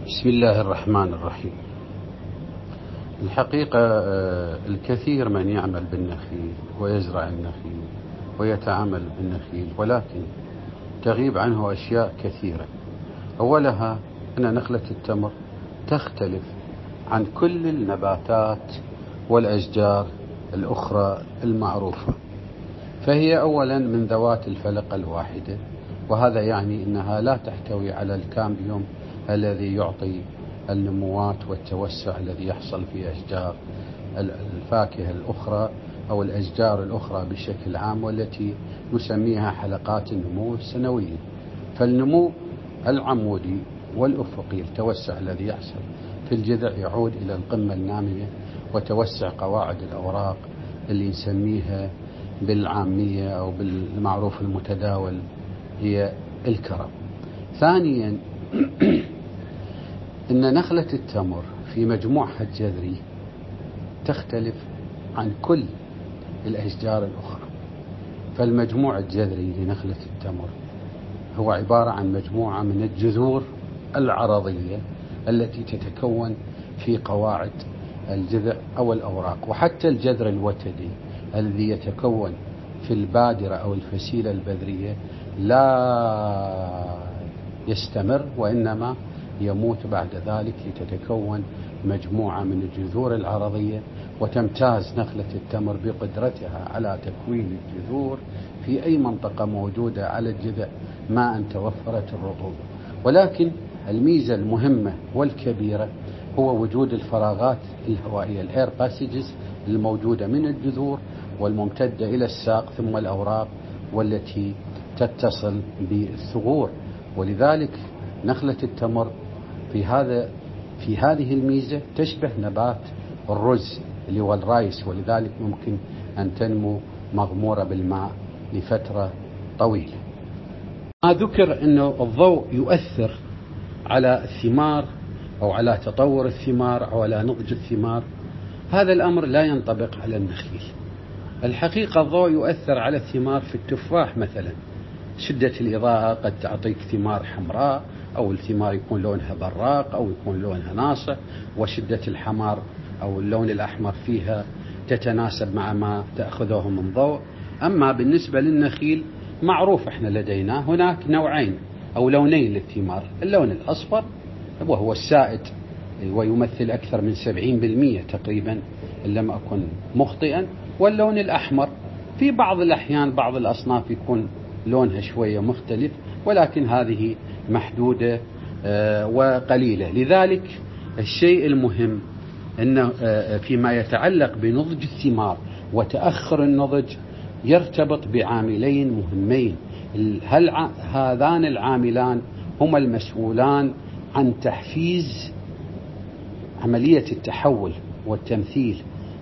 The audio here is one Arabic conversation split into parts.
بسم الله الرحمن الرحيم. الحقيقة الكثير من يعمل بالنخيل ويزرع النخيل ويتعامل بالنخيل، ولكن تغيب عنه أشياء كثيرة. أولها أن نخلة التمر تختلف عن كل النباتات والأشجار الأخرى المعروفة، فهي أولا من ذوات الفلقة الواحدة، وهذا يعني أنها لا تحتوي على الكامبيوم الذي يعطي النموات والتوسع الذي يحصل في أشجار الفاكهة الأخرى أو الأشجار الأخرى بشكل عام، والتي نسميها حلقات النمو السنوية. فالنمو العمودي والأفقي، التوسع الذي يحصل في الجذع، يعود إلى القمة النامية وتوسع قواعد الأوراق اللي نسميها بالعامية أو بالمعروف المتداول هي الكرم. ثانيا إن نخلة التمر في مجموعها الجذري تختلف عن كل الأشجار الأخرى. فالمجموع الجذري لنخلة التمر هو عبارة عن مجموعة من الجذور العرضية التي تتكون في قواعد الجذع أو الأوراق، وحتى الجذر الوتدي الذي يتكون في البادرة أو الفسيلة البذرية لا يستمر، وإنما يموت بعد ذلك لتتكون مجموعة من الجذور العرضية. وتمتاز نخلة التمر بقدرتها على تكوين الجذور في أي منطقة موجودة على الجذع ما أن توفرت الرطوبة. ولكن الميزة المهمة والكبيرة هو وجود الفراغات الهوائية، الإير باسجز، الموجودة من الجذور والممتدة إلى الساق ثم الأوراق والتي تتصل بالثغور. ولذلك نخلة التمر في هذه الميزة تشبه نبات الرز اللي هو الرايس، ولذلك ممكن أن تنمو مغمورة بالماء لفترة طويلة. ما ذكر أنه الضوء يؤثر على الثمار أو على تطور الثمار أو على نضج الثمار، هذا الأمر لا ينطبق على النخيل. الحقيقة الضوء يؤثر على الثمار في التفاح مثلا، شدة الإضاءة قد تعطيك ثمار حمراء، أو الثمار يكون لونها براق أو يكون لونها ناصع، وشدة الحمار أو اللون الأحمر فيها تتناسب مع ما تأخذه من ضوء. أما بالنسبة للنخيل معروف احنا لدينا هناك نوعين أو لونين للثمار، اللون الأصفر وهو السائد ويمثل أكثر من 70% تقريبا إن لم أكن مخطئا، واللون الأحمر في بعض الأحيان بعض الأصناف يكون لونها شوية مختلف، ولكن هذه محدودة وقليلة. لذلك الشيء المهم أنه فيما يتعلق بنضج الثمار وتأخر النضج يرتبط بعاملين مهمين. هل هذان العاملان هما المسؤولان عن تحفيز عملية التحول والتمثيل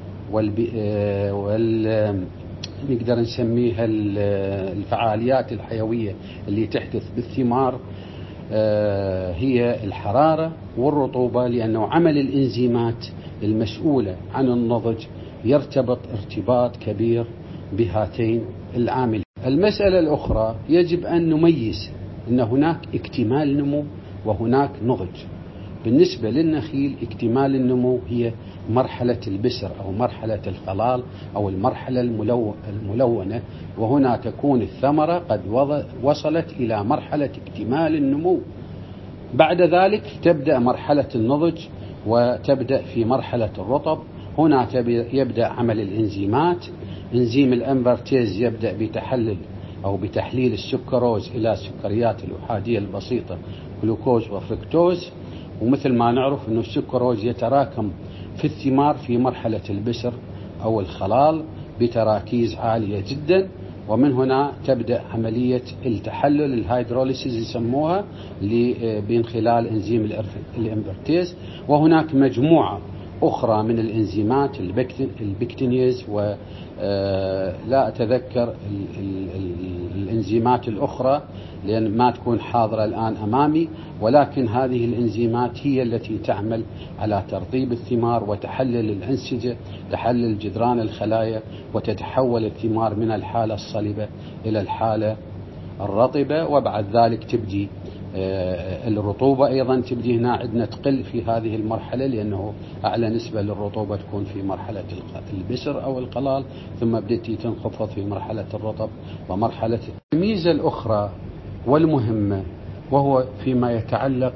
نقدر نسميها الفعاليات الحيوية اللي تحدث بالثمار، هي الحرارة والرطوبة، لأنه عمل الإنزيمات المسؤولة عن النضج يرتبط ارتباط كبير بهاتين العاملين. المسألة الأخرى يجب أن نميز أن هناك اكتمال نمو وهناك نضج. بالنسبة للنخيل اكتمال النمو هي مرحلة البسر أو مرحلة الخلال أو المرحلة الملونة، وهنا تكون الثمرة قد وصلت إلى مرحلة اكتمال النمو. بعد ذلك تبدأ مرحلة النضج وتبدأ في مرحلة الرطب. هنا يبدأ عمل الإنزيمات، إنزيم الأمبرتيز يبدأ بتحليل السكروز إلى السكريات الأحادية البسيطة جلوكوز وفركتوز. ومثل ما نعرف أن السكروز يتراكم في الثمار في مرحلة البسر أو الخلال بتراكيز عالية جدا، ومن هنا تبدأ عملية التحلل الهيدروليسيس يسموها من خلال إنزيم الإمبرتيز. وهناك مجموعة أخرى من الإنزيمات البكتينيز ولا أتذكر الإنزيمات الأخرى لأن ما تكون حاضرة الآن أمامي، ولكن هذه الإنزيمات هي التي تعمل على ترطيب الثمار وتحلل الأنسجة، تحلل جدران الخلايا، وتتحول الثمار من الحالة الصلبة إلى الحالة الرطبة، وبعد ذلك تبدي الرطوبة أيضا تبدي هنا عندنا تقل في هذه المرحلة، لأنه أعلى نسبة للرطوبة تكون في مرحلة البسر أو القلال، ثم بدأت تنخفض في مرحلة الرطب ومرحلة. الميزة الأخرى والمهمة وهو فيما يتعلق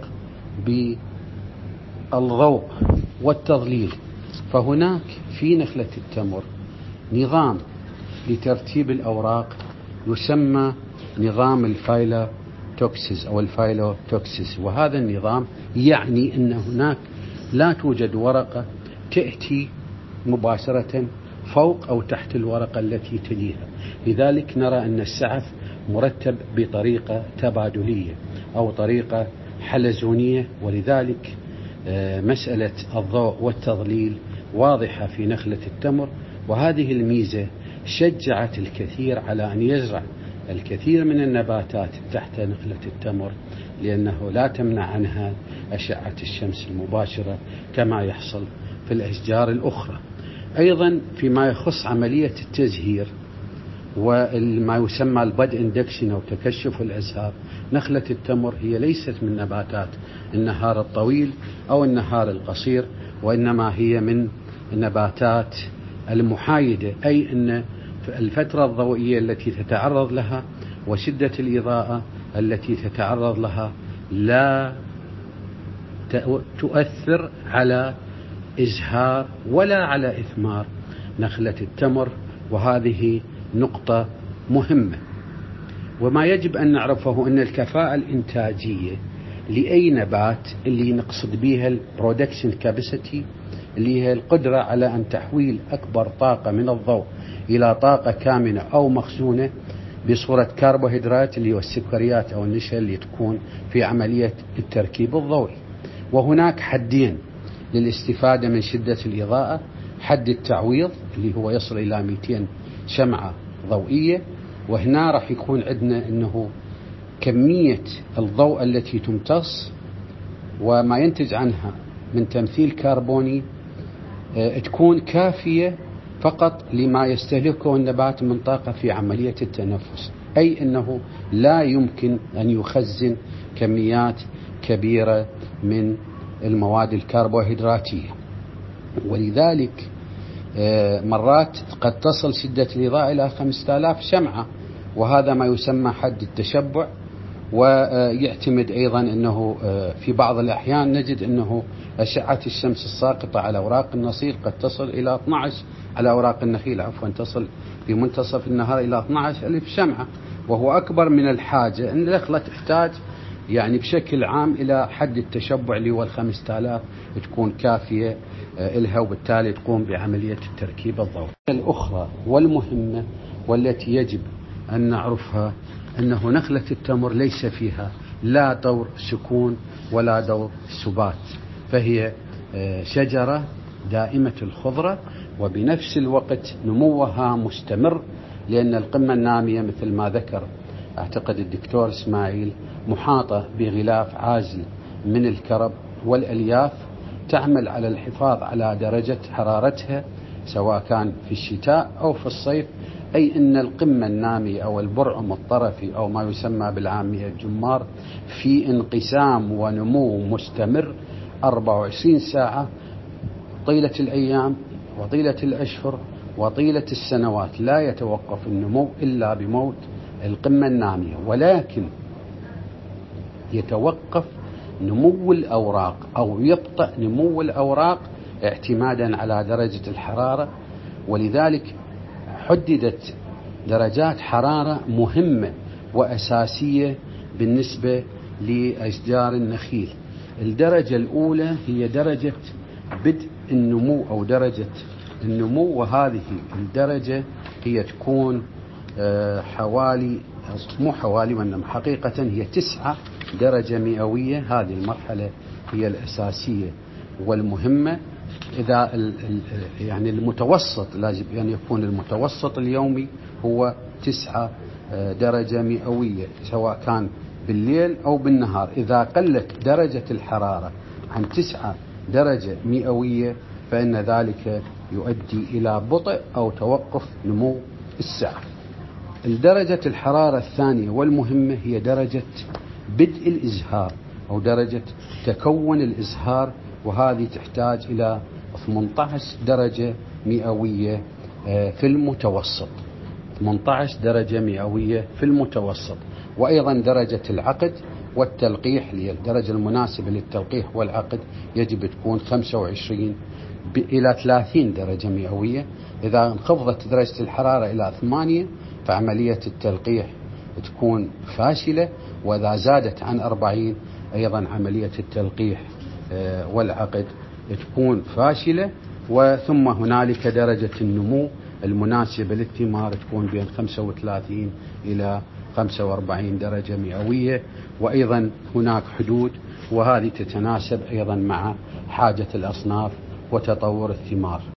بالذوق والتظليل، فهناك في نخلة التمر نظام لترتيب الأوراق يسمى نظام الفايلوتوكسيس أو الفايلوتوكسيس، وهذا النظام يعني أن هناك لا توجد ورقة تأتي مباشرة فوق أو تحت الورقة التي تليها، لذلك نرى أن السعف مرتب بطريقة تبادلية أو طريقة حلزونية، ولذلك مسألة الضوء والتظليل واضحة في نخلة التمر، وهذه الميزة شجعت الكثير على أن يزرع الكثير من النباتات تحت نخلة التمر، لأنه لا تمنع عنها أشعة الشمس المباشرة كما يحصل في الأشجار الأخرى. أيضا فيما يخص عملية التزهير وما يسمى البد اندكشن أو تكشف الأزهار، نخلة التمر هي ليست من نباتات النهار الطويل أو النهار القصير، وإنما هي من النباتات المحايدة، أي أن الفترة الضوئية التي تتعرض لها وشدة الإضاءة التي تتعرض لها لا تؤثر على إزهار ولا على إثمار نخلة التمر، وهذه نقطة مهمة. وما يجب أن نعرفه أن الكفاءة الإنتاجية لأي نبات اللي نقصد بها البرودكشن كاباسيتي، اللي هي القدرة على أن تحويل أكبر طاقة من الضوء إلى طاقة كامنة أو مخزونة بصورة كربوهيدرات اللي هو السكريات أو النشا اللي تكون في عملية التركيب الضوئي. وهناك حدين للاستفادة من شدة الإضاءة: حد التعويض اللي هو يصل إلى 200 شمعة ضوئية، وهنا راح يكون عندنا أنه كمية الضوء التي تمتص وما ينتج عنها من تمثيل كربوني تكون كافية فقط لما يستهلكه النبات من طاقة في عملية التنفس، أي أنه لا يمكن أن يخزن كميات كبيرة من المواد الكربوهيدراتية. ولذلك مرات قد تصل شدة الإضاءة إلى 5000 شمعة، وهذا ما يسمى حد التشبع. ويعتمد أيضا أنه في بعض الأحيان نجد أنه أشعة الشمس الساقطة على أوراق النخيل قد تصل إلى 12 على أوراق النخيل تصل في منتصف النهار إلى 12,000 شمعة، وهو أكبر من الحاجة. أن النخلة تحتاج يعني بشكل عام إلى حد التشبع اللي هو 5000 تكون كافية إلها، وبالتالي تقوم بعملية التركيب الضوئي. الأخرى والمهمة والتي يجب أن نعرفها أنه نخلة التمر ليس فيها لا دور سكون ولا دور سبات، فهي شجرة دائمة الخضرة، وبنفس الوقت نموها مستمر، لأن القمة النامية مثل ما ذكر أعتقد الدكتور إسماعيل محاطة بغلاف عازل من الكرب والألياف تعمل على الحفاظ على درجة حرارتها سواء كان في الشتاء أو في الصيف، أي أن القمة النامية أو البرعم الطرفي أو ما يسمى بالعامية الجمار في انقسام ونمو مستمر 24 ساعة طيلة الأيام وطيلة الأشهر وطيلة السنوات، لا يتوقف النمو إلا بموت القمة النامية، ولكن يتوقف نمو الأوراق أو يبطأ نمو الأوراق اعتمادا على درجة الحرارة. ولذلك حددت درجات حرارة مهمة وأساسية بالنسبة لأشجار النخيل. الدرجة الأولى هي درجة بدء النمو أو درجة النمو، وهذه الدرجة هي تكون حوالي مو حوالي وإنما حقيقة هي 9 درجة مئوية. هذه المرحلة هي الأساسية والمهمة. إذا يعني المتوسط لازم أن يعني يكون المتوسط اليومي هو 9 درجة مئوية سواء كان بالليل أو بالنهار. إذا قلت درجة الحرارة عن 9 درجة مئوية فإن ذلك يؤدي إلى بطء أو توقف نمو السعف. الدرجة الحرارة الثانية والمهمة هي درجة بدء الإزهار أو درجة تكون الإزهار، وهذه تحتاج إلى 18 درجة مئوية في المتوسط. 18 درجة مئوية في المتوسط. وأيضا درجة العقد والتلقيح اللي هي الدرجة المناسبة للتلقيح والعقد يجب تكون 25 إلى 30 درجة مئوية. إذا انخفضت درجة الحرارة إلى 8 فعملية التلقيح تكون فاشلة، وإذا زادت عن 40 أيضا عملية التلقيح والعقد تكون فاشلة. وثم هنالك درجة النمو المناسبة للثمار تكون بين 35 إلى 45 درجة مئوية، وأيضا هناك حدود، وهذه تتناسب أيضا مع حاجة الأصناف وتطور الثمار.